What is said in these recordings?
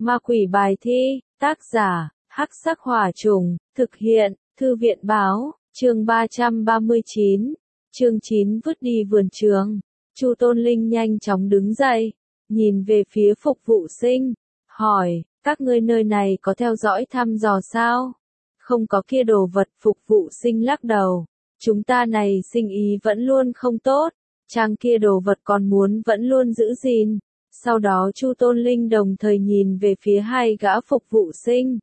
Ma quỷ bài thi, tác giả, Hắc Sắc Hỏa Trùng, thực hiện, Thư viện báo, chương 339, chương 9 vứt đi vườn trường. Chu Tôn Linh nhanh chóng đứng dậy, nhìn về phía phục vụ sinh, hỏi, các ngươi nơi này có theo dõi thăm dò sao? Không có kia đồ vật. Phục vụ sinh lắc đầu, chúng ta này sinh ý vẫn luôn không tốt, trang kia đồ vật còn muốn vẫn luôn giữ gìn. Sau đó Chu Tôn Linh đồng thời nhìn về phía hai gã phục vụ sinh,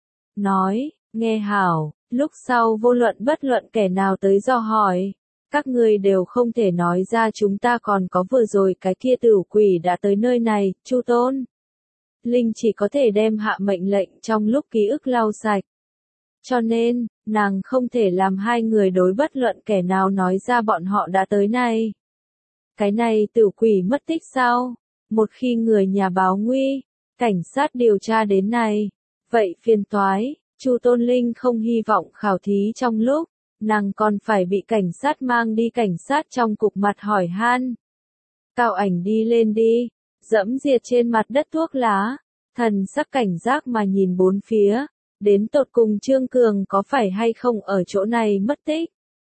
nói, nghe hảo, lúc sau vô luận bất luận kẻ nào tới dò hỏi, các ngươi đều không thể nói ra chúng ta còn có vừa rồi cái kia tử quỷ đã tới nơi này. Chu Tôn Linh chỉ có thể đem hạ mệnh lệnh trong lúc ký ức lau sạch. Cho nên, nàng không thể làm hai người đối bất luận kẻ nào nói ra bọn họ đã tới này. Cái này tử quỷ mất tích sao? Một khi người nhà báo nguy, cảnh sát điều tra đến này, vậy phiền toái. Chu Tôn Linh không hy vọng khảo thí trong lúc, nàng còn phải bị cảnh sát mang đi cảnh sát trong cục mặt hỏi han. Cao Ảnh đi lên đi, dẫm diệt trên mặt đất thuốc lá, thần sắc cảnh giác mà nhìn bốn phía, đến tột cùng Trương Cường có phải hay không ở chỗ này mất tích.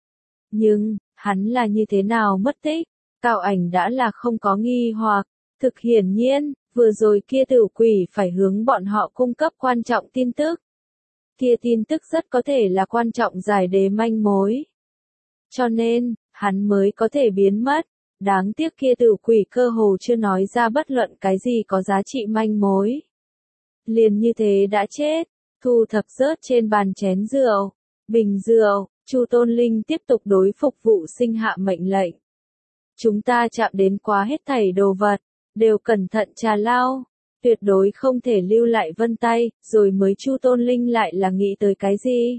Nhưng, hắn là như thế nào mất tích? Cao Ảnh đã là không có nghi hoặc, thực hiển nhiên, vừa rồi kia tử quỷ phải hướng bọn họ cung cấp quan trọng tin tức. Kia tin tức rất có thể là quan trọng giải đề manh mối. Cho nên, hắn mới có thể biến mất. Đáng tiếc kia tử quỷ cơ hồ chưa nói ra bất luận cái gì có giá trị manh mối. Liền như thế đã chết, thu thập rớt trên bàn chén rượu, bình rượu. Chu Tôn Linh tiếp tục đối phục vụ sinh hạ mệnh lệnh. Chúng ta chạm đến quá hết thảy đồ vật, đều cẩn thận trà lau, tuyệt đối không thể lưu lại vân tay. Rồi mới Chu Tôn Linh lại là nghĩ tới cái gì?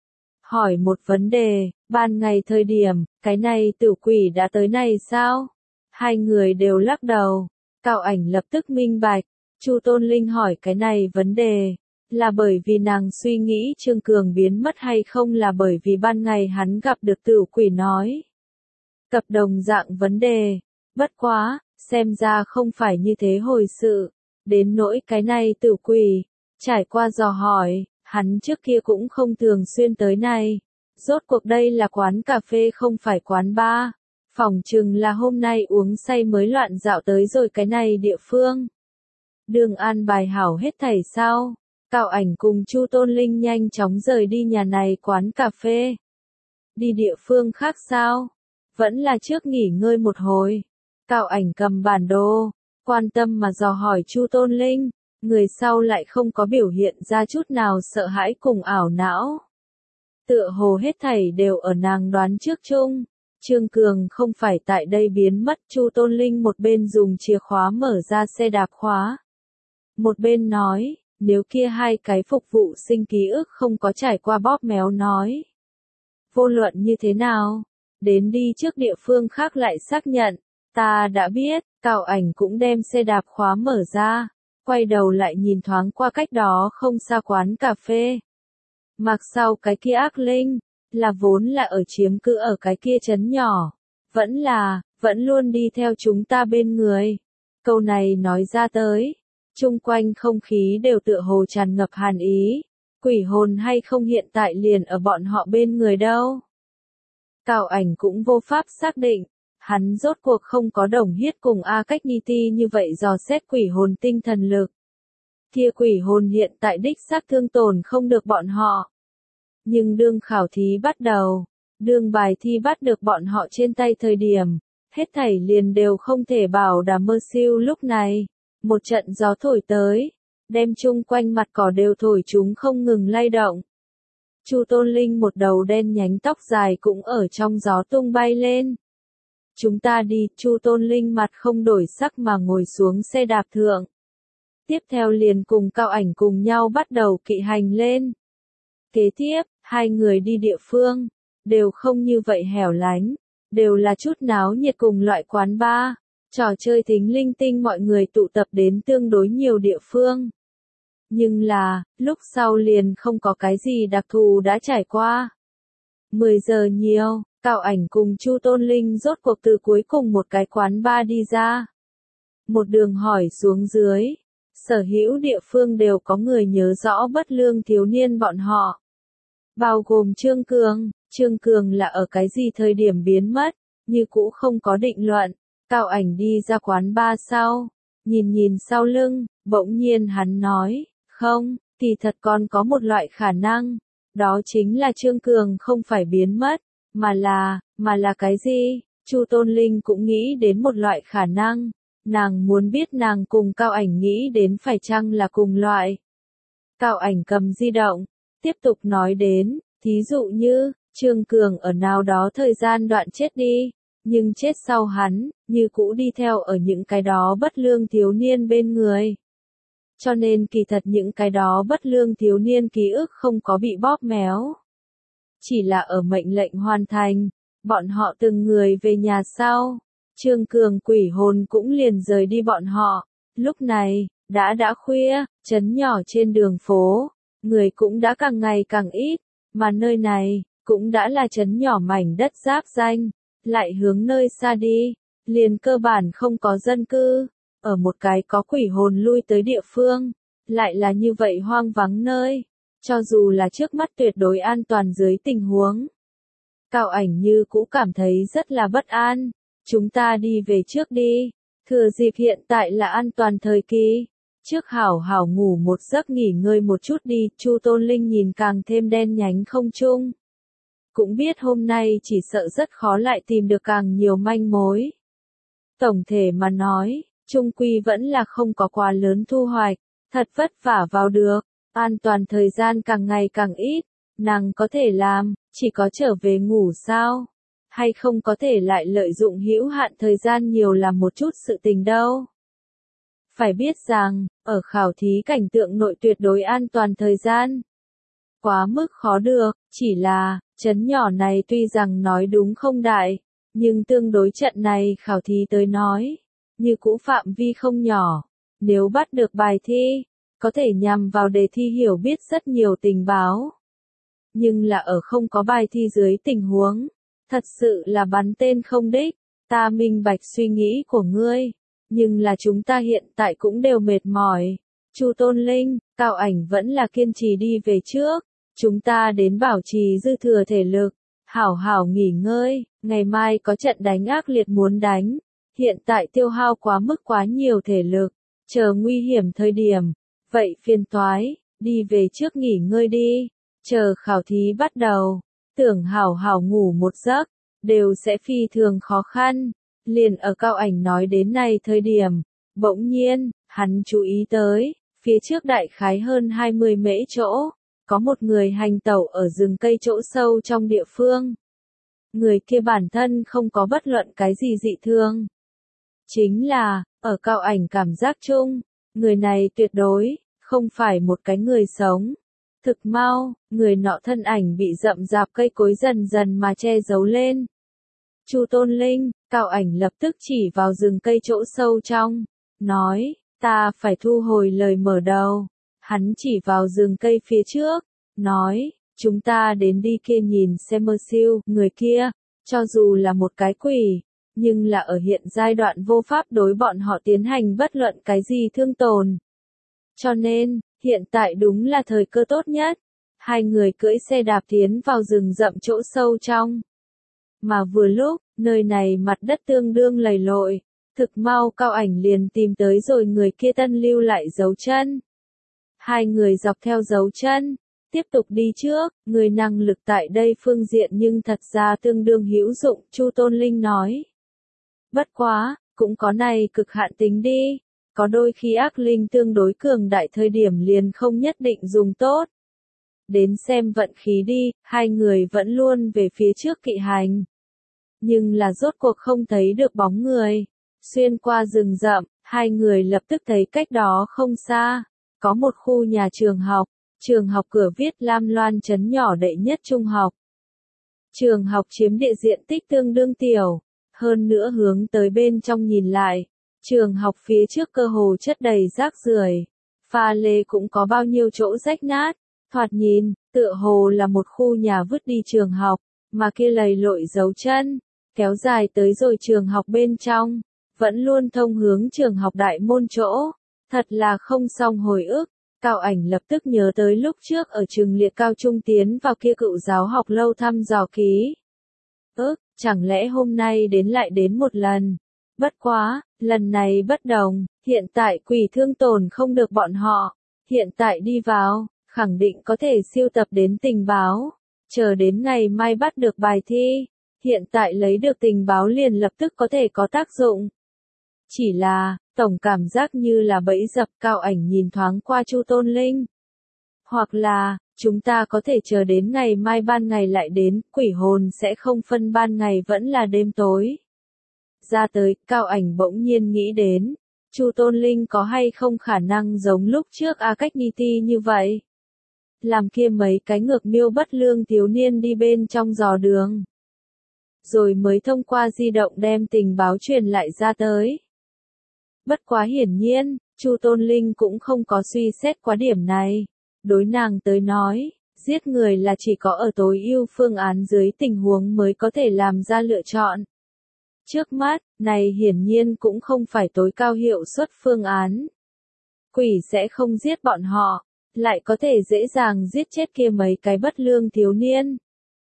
Hỏi một vấn đề, ban ngày thời điểm, cái này tử quỷ đã tới này sao? Hai người đều lắc đầu. Cao Ảnh lập tức minh bạch, Chu Tôn Linh hỏi cái này vấn đề, là bởi vì nàng suy nghĩ Trương Cường biến mất hay không là bởi vì ban ngày hắn gặp được tử quỷ nói. Cập đồng dạng vấn đề, bất quá, xem ra không phải như thế hồi sự. Đến nỗi cái này tử quỷ, trải qua dò hỏi, hắn trước kia cũng không thường xuyên tới này. Rốt cuộc đây là quán cà phê không phải quán bar. Phỏng chừng là hôm nay uống say mới loạn dạo tới rồi cái này địa phương. Đường an bài hảo hết thảy sao? Cao Ảnh cùng Chu Tôn Linh nhanh chóng rời đi nhà này quán cà phê. Đi địa phương khác sao? Vẫn là trước nghỉ ngơi một hồi. Cao Ảnh cầm bản đồ, quan tâm mà dò hỏi Chu Tôn Linh, người sau lại không có biểu hiện ra chút nào sợ hãi cùng ảo não. Tựa hồ hết thảy đều ở nàng đoán trước chung. Trương Cường không phải tại đây biến mất. Chu Tôn Linh một bên dùng chìa khóa mở ra xe đạp khóa, một bên nói, nếu kia hai cái phục vụ sinh ký ức không có trải qua bóp méo nói. Vô luận như thế nào, đến đi trước địa phương khác lại xác nhận. Ta đã biết. Cao Ảnh cũng đem xe đạp khóa mở ra, quay đầu lại nhìn thoáng qua cách đó không xa quán cà phê. Mặc sau cái kia ác linh, là vốn là ở chiếm cư ở cái kia trấn nhỏ, vẫn luôn đi theo chúng ta bên người. Câu này nói ra tới, chung quanh không khí đều tựa hồ tràn ngập hàn ý. Quỷ hồn hay không hiện tại liền ở bọn họ bên người đâu. Cao Ảnh cũng vô pháp xác định. Hắn rốt cuộc không có Đồng Hiết cùng A Cách Nhi Ti như vậy dò xét quỷ hồn tinh thần lực. Kia quỷ hồn hiện tại đích xác thương tổn không được bọn họ. Nhưng đương khảo thí bắt đầu, đương bài thi bắt được bọn họ trên tay thời điểm, hết thảy liền đều không thể bảo đảm mơ siêu. Lúc này, một trận gió thổi tới, đem chung quanh mặt cỏ đều thổi chúng không ngừng lay động. Chu Tôn Linh một đầu đen nhánh tóc dài cũng ở trong gió tung bay lên. Chúng ta đi. Chu Tôn Linh mặt không đổi sắc mà ngồi xuống xe đạp thượng. Tiếp theo liền cùng Cao Ảnh cùng nhau bắt đầu kỵ hành lên. Kế tiếp, hai người đi địa phương, đều không như vậy hẻo lánh, đều là chút náo nhiệt cùng loại quán bar, trò chơi thính linh tinh mọi người tụ tập đến tương đối nhiều địa phương. Nhưng là, lúc sau liền không có cái gì đặc thù đã trải qua. 10 giờ nhiều. Cao Ảnh cùng Chu Tôn Linh rốt cuộc từ cuối cùng một cái quán bar đi ra. Một đường hỏi xuống dưới, Sở hữu địa phương đều có người nhớ rõ bất lương thiếu niên bọn họ. Bao gồm Trương Cường. Trương Cường là ở cái gì thời điểm biến mất, như cũ không có định luận. Cao Ảnh đi ra quán bar sau, nhìn sau lưng, bỗng nhiên hắn nói, không, thì thật còn có một loại khả năng, đó chính là Trương Cường không phải biến mất, mà là cái gì? Chu Tôn Linh cũng nghĩ đến một loại khả năng, nàng muốn biết nàng cùng Cao Ảnh nghĩ đến phải chăng là cùng loại. Cao Ảnh cầm di động, tiếp tục nói đến, thí dụ như, Trương Cường ở nào đó thời gian đoạn chết đi, nhưng chết sau hắn, như cũ đi theo ở những cái đó bất lương thiếu niên bên người. Cho nên kỳ thật những cái đó bất lương thiếu niên ký ức không có bị bóp méo. Chỉ là ở mệnh lệnh hoàn thành, bọn họ từng người về nhà sau. Trương Cường quỷ hồn cũng liền rời đi bọn họ. Lúc này, đã khuya, trấn nhỏ trên đường phố, người cũng đã càng ngày càng ít, mà nơi này, cũng đã là trấn nhỏ mảnh đất giáp danh, lại hướng nơi xa đi, liền cơ bản không có dân cư, ở một cái có quỷ hồn lui tới địa phương, lại là như vậy hoang vắng nơi, cho dù là trước mắt tuyệt đối an toàn dưới tình huống. Cao Ảnh như cũ cảm thấy rất là bất an, chúng ta đi về trước đi, thừa dịp hiện tại là an toàn thời kỳ. Trước hảo hảo ngủ một giấc nghỉ ngơi một chút đi, Chu Tôn Linh nhìn càng thêm đen nhánh không trung. Cũng biết hôm nay chỉ sợ rất khó lại tìm được càng nhiều manh mối. Tổng thể mà nói, chung quy vẫn là không có quá lớn thu hoạch, thật vất vả vào được, an toàn thời gian càng ngày càng ít, nàng có thể làm, chỉ có trở về ngủ sao? Hay không có thể lại lợi dụng hữu hạn thời gian nhiều làm một chút sự tình đâu? Phải biết rằng, ở khảo thí cảnh tượng nội tuyệt đối an toàn thời gian. Quá mức khó được, chỉ là, trấn nhỏ này tuy rằng nói đúng không đại, nhưng tương đối trận này khảo thí tới nói, như cũ phạm vi không nhỏ, nếu bắt được bài thi, có thể nhằm vào đề thi hiểu biết rất nhiều tình báo. Nhưng là ở không có bài thi dưới tình huống, thật sự là bắn tên không đích, ta minh bạch suy nghĩ của ngươi. Nhưng là chúng ta hiện tại cũng đều mệt mỏi. Chu Tôn Linh, Cao Ảnh vẫn là kiên trì đi về trước. Chúng ta đến bảo trì dư thừa thể lực. Hảo hảo nghỉ ngơi, ngày mai có trận đánh ác liệt muốn đánh. Hiện tại tiêu hao quá mức quá nhiều thể lực. Chờ nguy hiểm thời điểm. Vậy phiền toái, đi về trước nghỉ ngơi đi. Chờ khảo thí bắt đầu. Tưởng hảo hảo ngủ một giấc, đều sẽ phi thường khó khăn. Liền ở Cao Ảnh nói đến này thời điểm, bỗng nhiên, hắn chú ý tới, phía trước đại khái hơn 20 mễ chỗ, có một người hành tẩu ở rừng cây chỗ sâu trong địa phương. Người kia bản thân không có bất luận cái gì dị thương. Chính là, ở Cao Ảnh cảm giác chung, người này tuyệt đối, không phải một cái người sống. Thực mau, người nọ thân ảnh bị rậm rạp cây cối dần dần mà che giấu lên. Chu Tôn Linh, Cao Ảnh lập tức chỉ vào rừng cây chỗ sâu trong, nói, ta phải thu hồi lời mở đầu. Hắn chỉ vào rừng cây phía trước, nói, chúng ta đến đi kia nhìn xem mơ siêu, người kia, cho dù là một cái quỷ, nhưng là ở hiện giai đoạn vô pháp đối bọn họ tiến hành bất luận cái gì thương tổn. Cho nên, hiện tại đúng là thời cơ tốt nhất. Hai người cưỡi xe đạp tiến vào rừng rậm chỗ sâu trong. Mà vừa lúc, nơi này mặt đất tương đương lầy lội, thực mau Cao Ảnh liền tìm tới rồi người kia tân lưu lại dấu chân. Hai người dọc theo dấu chân, tiếp tục đi trước, người năng lực tại đây phương diện nhưng thật ra tương đương hữu dụng, Chu Tôn Linh nói. Bất quá, cũng có này cực hạn tính đi, có đôi khi ác linh tương đối cường đại thời điểm liền không nhất định dùng tốt. Đến xem vận khí đi, hai người vẫn luôn về phía trước kỵ hành. Nhưng là rốt cuộc không thấy được bóng người. Xuyên qua rừng rậm, hai người lập tức thấy cách đó không xa, có một khu nhà trường học cửa viết Lam Loan trấn nhỏ đệ nhất trung học. Trường học chiếm địa diện tích tương đương tiểu, hơn nữa hướng tới bên trong nhìn lại, trường học phía trước cơ hồ chất đầy rác rưởi, pha lê cũng có bao nhiêu chỗ rách nát, thoạt nhìn, tựa hồ là một khu nhà vứt đi trường học, mà kia lầy lội dấu chân, kéo dài tới rồi trường học bên trong, vẫn luôn thông hướng trường học đại môn chỗ, Thật là không xong hồi ức. Cao Ảnh lập tức nhớ tới lúc trước ở trường liệt cao trung tiến vào kia cựu giáo học lâu thăm dò ký ức, chẳng lẽ hôm nay đến lại đến một lần. Bất quá, lần này bất đồng, hiện tại quỷ thương tổn không được bọn họ. Hiện tại đi vào, khẳng định có thể siêu tập đến tình báo. Chờ đến ngày mai bắt được bài thi, hiện tại lấy được tình báo liền lập tức có thể có tác dụng. Chỉ là, tổng cảm giác như là bẫy dập. Cao Ảnh nhìn thoáng qua Chu Tôn Linh. Hoặc là, chúng ta có thể chờ đến ngày mai ban ngày lại đến, quỷ hồn sẽ không phân ban ngày vẫn là đêm tối. Ra tới, Cao Ảnh bỗng nhiên nghĩ đến, Chu Tôn Linh có hay không khả năng giống lúc trước A Cách Ni Ti như vậy. Làm kia mấy cái ngược miêu bất lương thiếu niên đi bên trong dò đường. Rồi mới thông qua di động đem tình báo truyền lại ra tới. Bất quá hiển nhiên, Chu Tôn Linh cũng không có suy xét quá điểm này. Đối nàng tới nói, giết người là chỉ có ở tối ưu phương án dưới tình huống mới có thể làm ra lựa chọn. Trước mắt, này hiển nhiên cũng không phải tối cao hiệu suất phương án. Quỷ sẽ không giết bọn họ, lại có thể dễ dàng giết chết kia mấy cái bất lương thiếu niên.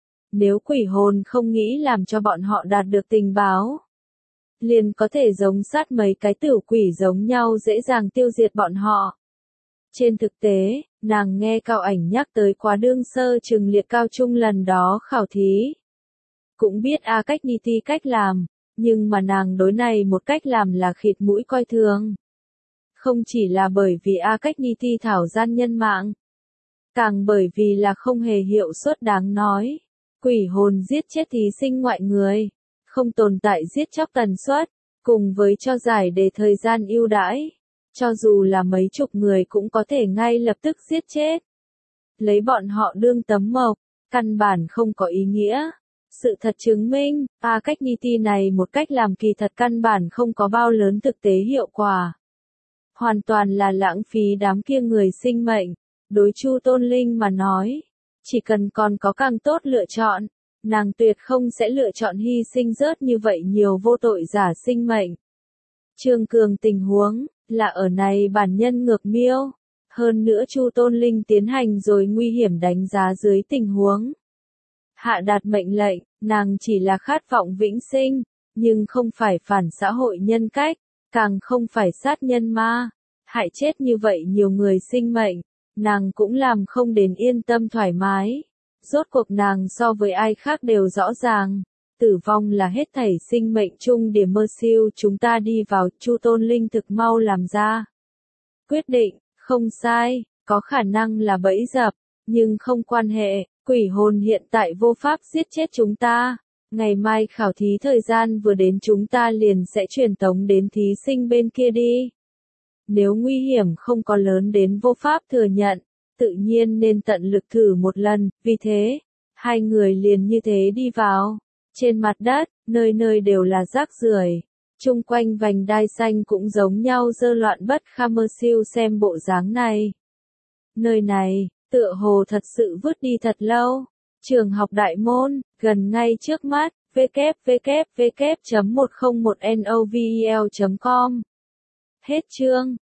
Nếu quỷ hồn không nghĩ làm cho bọn họ đạt được tình báo, liền có thể giống sát mấy cái tiểu quỷ giống nhau dễ dàng tiêu diệt bọn họ. Trên thực tế, nàng nghe Cao Ảnh nhắc tới quá đương sơ trường liệt cao trung lần đó khảo thí. Cũng biết A Cách Ni Ti cách làm, nhưng mà nàng đối này một cách làm là khịt mũi coi thường. Không chỉ là bởi vì A Cách Ni Ti thảo gian nhân mạng, càng bởi vì là không hề hiệu suất đáng nói. Quỷ hồn giết chết thí sinh ngoại người, không tồn tại giết chóc tần suất, cùng với cho giải đề thời gian ưu đãi. Cho dù là mấy chục người cũng có thể ngay lập tức giết chết. Lấy bọn họ đương tấm mộc, căn bản không có ý nghĩa. Sự thật chứng minh, A Cách Ni Ti này một cách làm kỳ thật căn bản không có bao lớn thực tế hiệu quả. Hoàn toàn là lãng phí đám kia người sinh mệnh. Đối Chu Tôn Linh mà nói, chỉ cần còn có càng tốt lựa chọn, nàng tuyệt không sẽ lựa chọn hy sinh rớt như vậy nhiều vô tội giả sinh mệnh. Trương Cường tình huống là ở này bản nhân ngược miêu, hơn nữa Chu Tôn Linh tiến hành rồi nguy hiểm đánh giá dưới tình huống. Hạ đạt mệnh lệnh, nàng chỉ là khát vọng vĩnh sinh, nhưng không phải phản xã hội nhân cách, càng không phải sát nhân ma, hại chết như vậy nhiều người sinh mệnh, nàng cũng làm không đến yên tâm thoải mái. Rốt cuộc nàng so với ai khác đều rõ ràng, tử vong là hết thảy sinh mệnh chung điểm mơ siêu chúng ta đi vào. Chu Tôn Linh thực mau làm ra quyết định, không sai, có khả năng là bẫy dập, nhưng không quan hệ, quỷ hồn hiện tại vô pháp giết chết chúng ta. Ngày mai khảo thí thời gian vừa đến chúng ta liền sẽ truyền tống đến thí sinh bên kia đi. Nếu nguy hiểm không có lớn đến vô pháp thừa nhận, tự nhiên nên tận lực thử một lần. Vì thế, hai người liền như thế đi vào. Trên mặt đất, nơi nơi đều là rác rưởi. Chung quanh vành đai xanh cũng giống nhau dơ loạn bất kham. Mơ siêu xem bộ dáng này. Nơi này, tựa hồ thật sự vứt đi thật lâu. Trường học đại môn, gần ngay trước mắt, www.101novel.com. Hết chương.